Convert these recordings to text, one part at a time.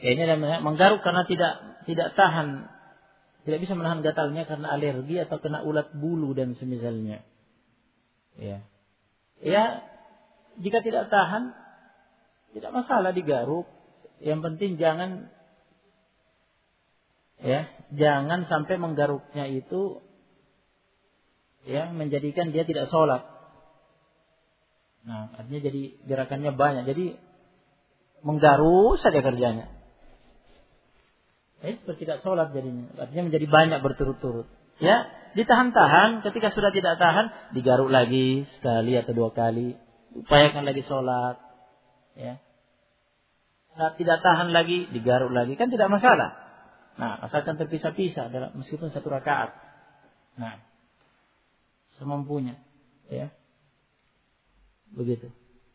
Ya, ini namanya menggaruk karena tidak tahan, tidak bisa menahan gatalnya karena alergi atau kena ulat bulu dan semisalnya. Ya. Ya, jika tidak tahan tidak masalah digaruk. Yang penting jangan sampai menggaruknya itu menjadikan dia tidak sholat. Nah, artinya jadi gerakannya banyak. Jadi menggaruk saja kerjanya. Seperti tidak sholat jadinya. Artinya menjadi banyak berturut-turut. Ya, ditahan-tahan. Ketika sudah tidak tahan, digaruk lagi sekali atau 2 kali. Upayakan lagi sholat. Ya. Saat tidak tahan lagi, digaruk lagi. Kan tidak masalah. Nah, asalkan terpisah-pisah meskipun 1 rakaat. Nah, semampunya. Ya. Begitu.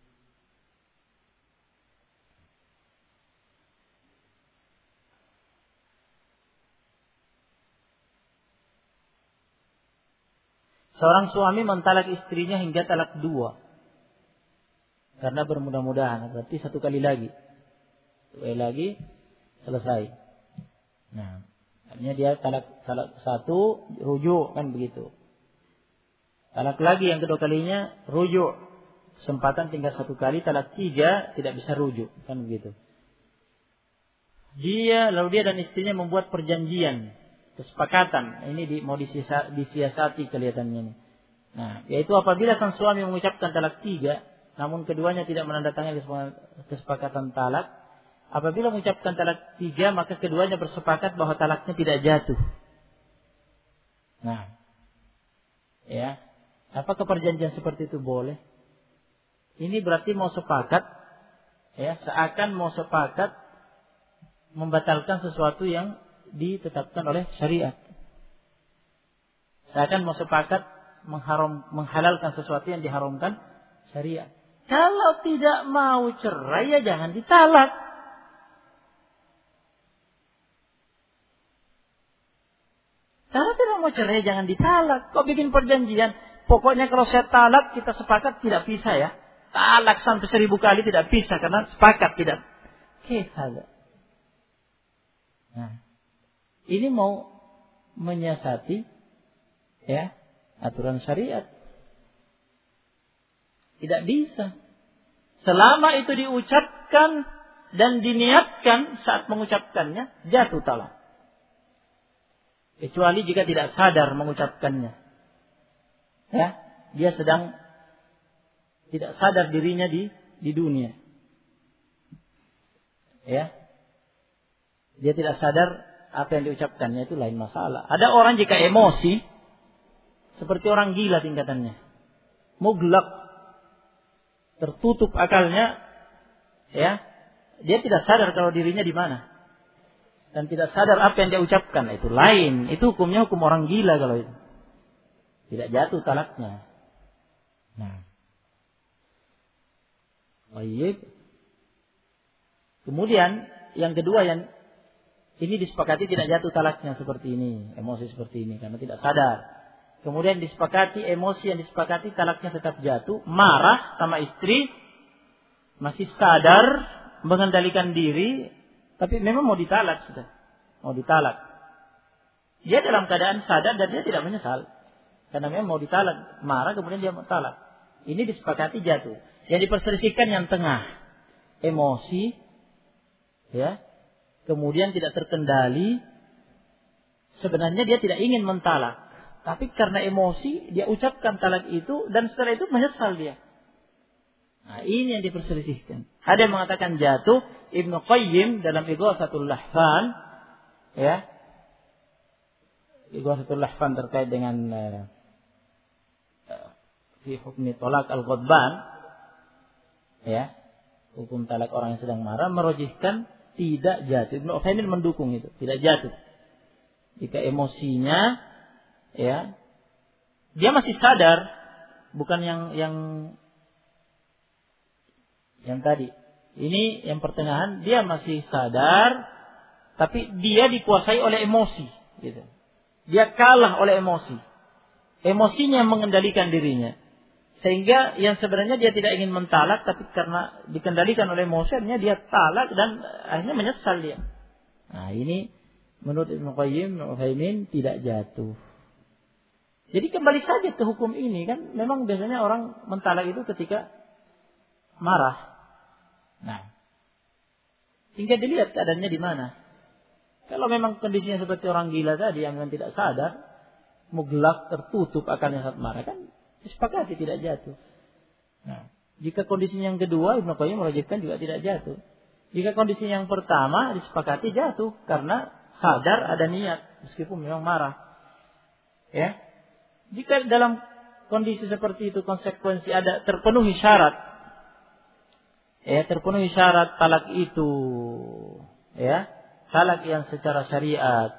Seorang suami mentalak istrinya hingga talak 2. Karena bermudah-mudahan. Berarti 1 kali lagi. 1 kali lagi selesai. Nah, artinya dia talak 1 rujuk kan begitu. Talak lagi yang kedua kalinya rujuk. Kesempatan tinggal 1 kali, talak 3 tidak bisa rujuk kan begitu. Lalu dia dan istrinya membuat perjanjian, kesepakatan. Ini mau disiasati kelihatannya ini. Nah, yaitu apabila sang suami mengucapkan talak 3, namun keduanya tidak menandatangani kesepakatan talak. Apabila mengucapkan talak 3, maka keduanya bersepakat bahwa talaknya tidak jatuh. Nah, ya, apakah perjanjian seperti itu boleh? Ini berarti mau sepakat, ya, seakan mau sepakat membatalkan sesuatu yang ditetapkan oleh syariat. Seakan mau sepakat menghalalkan sesuatu yang diharamkan syariat. Kalau tidak mau cerai, ya jangan ditalak. Kalau tidak mau cerai, jangan ditalak. Kok bikin perjanjian? Pokoknya kalau saya talak, kita sepakat tidak bisa ya. Talak sampai 1000 kali tidak bisa karena sepakat tidak. Kehal. Nah, ini mau menyiasati ya aturan syariat. Tidak bisa. Selama itu diucapkan dan diniatkan saat mengucapkannya, jatuh talak. Kecuali jika tidak sadar mengucapkannya. Ya, dia sedang tidak sadar dirinya di dunia. Ya. Dia tidak sadar apa yang diucapkannya, itu lain masalah. Ada orang jika emosi seperti orang gila tingkatannya. Muglak, tertutup akalnya, ya. Dia tidak sadar kalau dirinya di mana. Dan tidak sadar apa yang dia ucapkan. Itu lain. Itu hukumnya hukum orang gila kalau itu. Tidak jatuh talaknya. Nah. Baik. Kemudian yang kedua yang ini disepakati tidak jatuh talaknya seperti ini. Emosi seperti ini. Karena tidak sadar. Kemudian disepakati emosi yang disepakati talaknya tetap jatuh. Marah sama istri. Masih sadar. Mengendalikan diri. Tapi memang mau ditalak sudah. Mau ditalak. Dia dalam keadaan sadar dan dia tidak menyesal. Karena memang mau ditalak. Marah kemudian dia mau talak. Ini disepakati jatuh. Yang diperselisihkan yang tengah. Emosi. Ya. Kemudian tidak terkendali. Sebenarnya dia tidak ingin mentalak. Tapi karena emosi dia ucapkan talak itu. Dan setelah itu menyesal dia. Nah, ini yang diperselisihkan. Ada yang mengatakan jatuh. Ibnu Qayyim dalam Ighathatul Lahfan, ya, Ighathatul Lahfan terkait dengan fi hukmi talak al-ghadban, ya, hukum talak orang yang sedang marah, merojihkan tidak jatuh. Ibnu Utsaimin mendukung itu, tidak jatuh. Jika emosinya, ya, dia masih sadar, bukan yang tadi. Ini yang pertengahan, dia masih sadar, tapi dia dikuasai oleh emosi. Gitu. Dia kalah oleh emosi. Emosinya mengendalikan dirinya. Sehingga yang sebenarnya dia tidak ingin mentalak, tapi karena dikendalikan oleh emosinya dia talak dan akhirnya menyesal dia. Nah ini menurut Ibnu Qayyim, Ibnu Utsaimin tidak jatuh. Jadi kembali saja ke hukum ini kan, memang biasanya orang mentalak itu ketika marah. Nah, hingga dilihat keadaannya di mana. Kalau memang kondisinya seperti orang gila tadi yang tidak sadar, muglak, tertutup akalnya saat marah, kan disepakati tidak jatuh. Nah, jika kondisi yang kedua Ibnu Qayyim merajihkan juga tidak jatuh. Jika kondisi yang pertama disepakati jatuh karena sadar ada niat meskipun memang marah. Ya. Jika dalam kondisi seperti itu konsekuensi ada terpenuhi syarat. Ya, terpenuhi syarat talak itu. Ya, talak yang secara syariat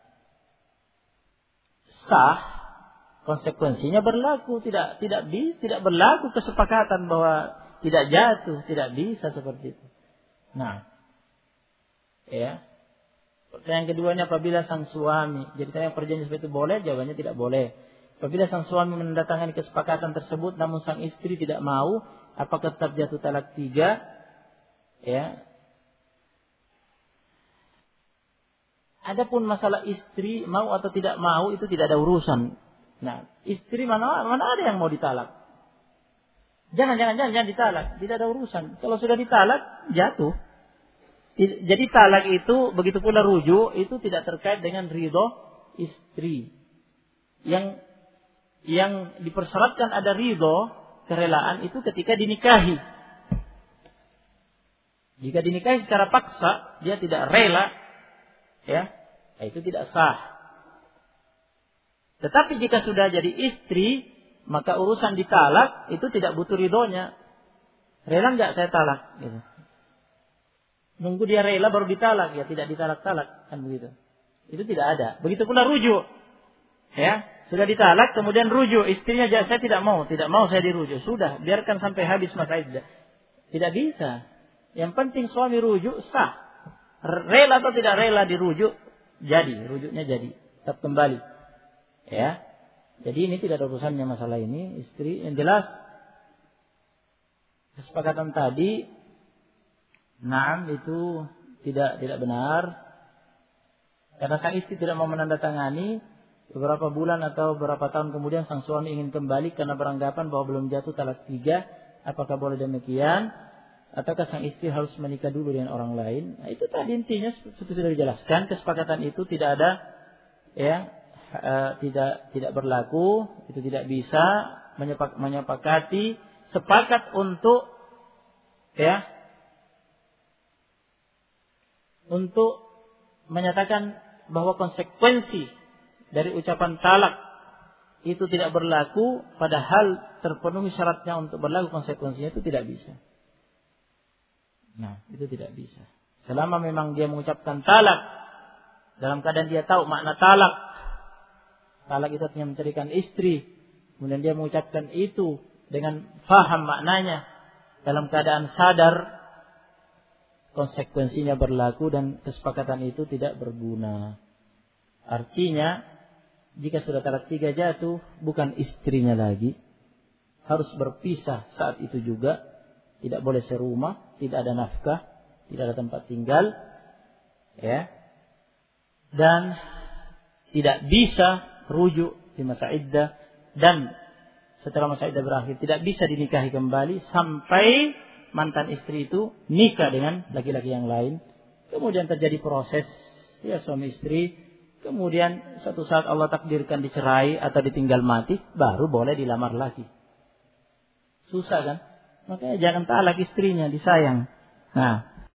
sah, konsekuensinya berlaku, tidak berlaku kesepakatan bahwa tidak jatuh, tidak bisa seperti itu. Nah, ya. Pertanyaan keduanya, apabila sang suami, jadi tanya perjanjian seperti itu boleh? Jawabannya tidak boleh. Apabila sang suami menandatangani kesepakatan tersebut, namun sang istri tidak mau, apakah tetap jatuh talak 3? Ya. Adapun masalah istri mau atau tidak mau itu tidak ada urusan. Nah, istri mana ada yang mau ditalak? Jangan ditalak, tidak ada urusan. Kalau sudah ditalak, jatuh. Jadi talak itu, begitu pula rujuk, itu tidak terkait dengan ridho istri. Yang dipersyaratkan ada ridho, kerelaan itu ketika dinikahi. Jika dinikahi secara paksa, dia tidak rela, ya, itu tidak sah. Tetapi jika sudah jadi istri, maka urusan ditalak itu tidak butuh ridhonya. Rela enggak saya talak? Gitu. Nunggu dia rela baru ditalak, ya tidak ditalak-talak, kan begitu. Itu tidak ada. Begitu pula rujuk. Ya, sudah ditalak kemudian rujuk, istrinya saya tidak mau saya dirujuk. Sudah, biarkan sampai habis masa iddah. Tidak bisa. Yang penting suami rujuk sah. Rela atau tidak rela dirujuk, rujuknya jadi, tetap kembali. Ya. Jadi ini tidak ada urusannya masalah ini, istri yang jelas kesepakatan tadi itu tidak benar. Karena sang istri tidak mau menandatangani, beberapa bulan atau beberapa tahun kemudian sang suami ingin kembali karena beranggapan bahwa belum jatuh talak 3, apakah boleh demikian? Ataukah sang istri harus menikah dulu dengan orang lain? Nah, itu tadi intinya seperti sudah dijelaskan, kesepakatan itu tidak ada, ya, tidak berlaku, itu tidak bisa menyepakati, sepakat untuk, ya, untuk menyatakan bahwa konsekuensi dari ucapan talak itu tidak berlaku, padahal terpenuhi syaratnya untuk berlaku konsekuensinya, itu tidak bisa. Nah, itu tidak bisa. Selama memang dia mengucapkan talak dalam keadaan dia tahu makna talak. Talak itu artinya menceraikan istri. Kemudian dia mengucapkan itu dengan faham maknanya, dalam keadaan sadar, konsekuensinya berlaku dan kesepakatan itu tidak berguna. Artinya, jika sudah talak 3 jatuh, bukan istrinya lagi. Harus berpisah saat itu juga. Tidak boleh serumah, tidak ada nafkah, tidak ada tempat tinggal, ya. Dan tidak bisa rujuk di masa iddah, dan setelah masa iddah berakhir tidak bisa dinikahi kembali sampai mantan istri itu nikah dengan laki-laki yang lain. Kemudian terjadi proses, ya, suami istri, kemudian suatu saat Allah takdirkan dicerai atau ditinggal mati, baru boleh dilamar lagi. Susah kan? Makanya jangan talak istrinya, disayang. Nah,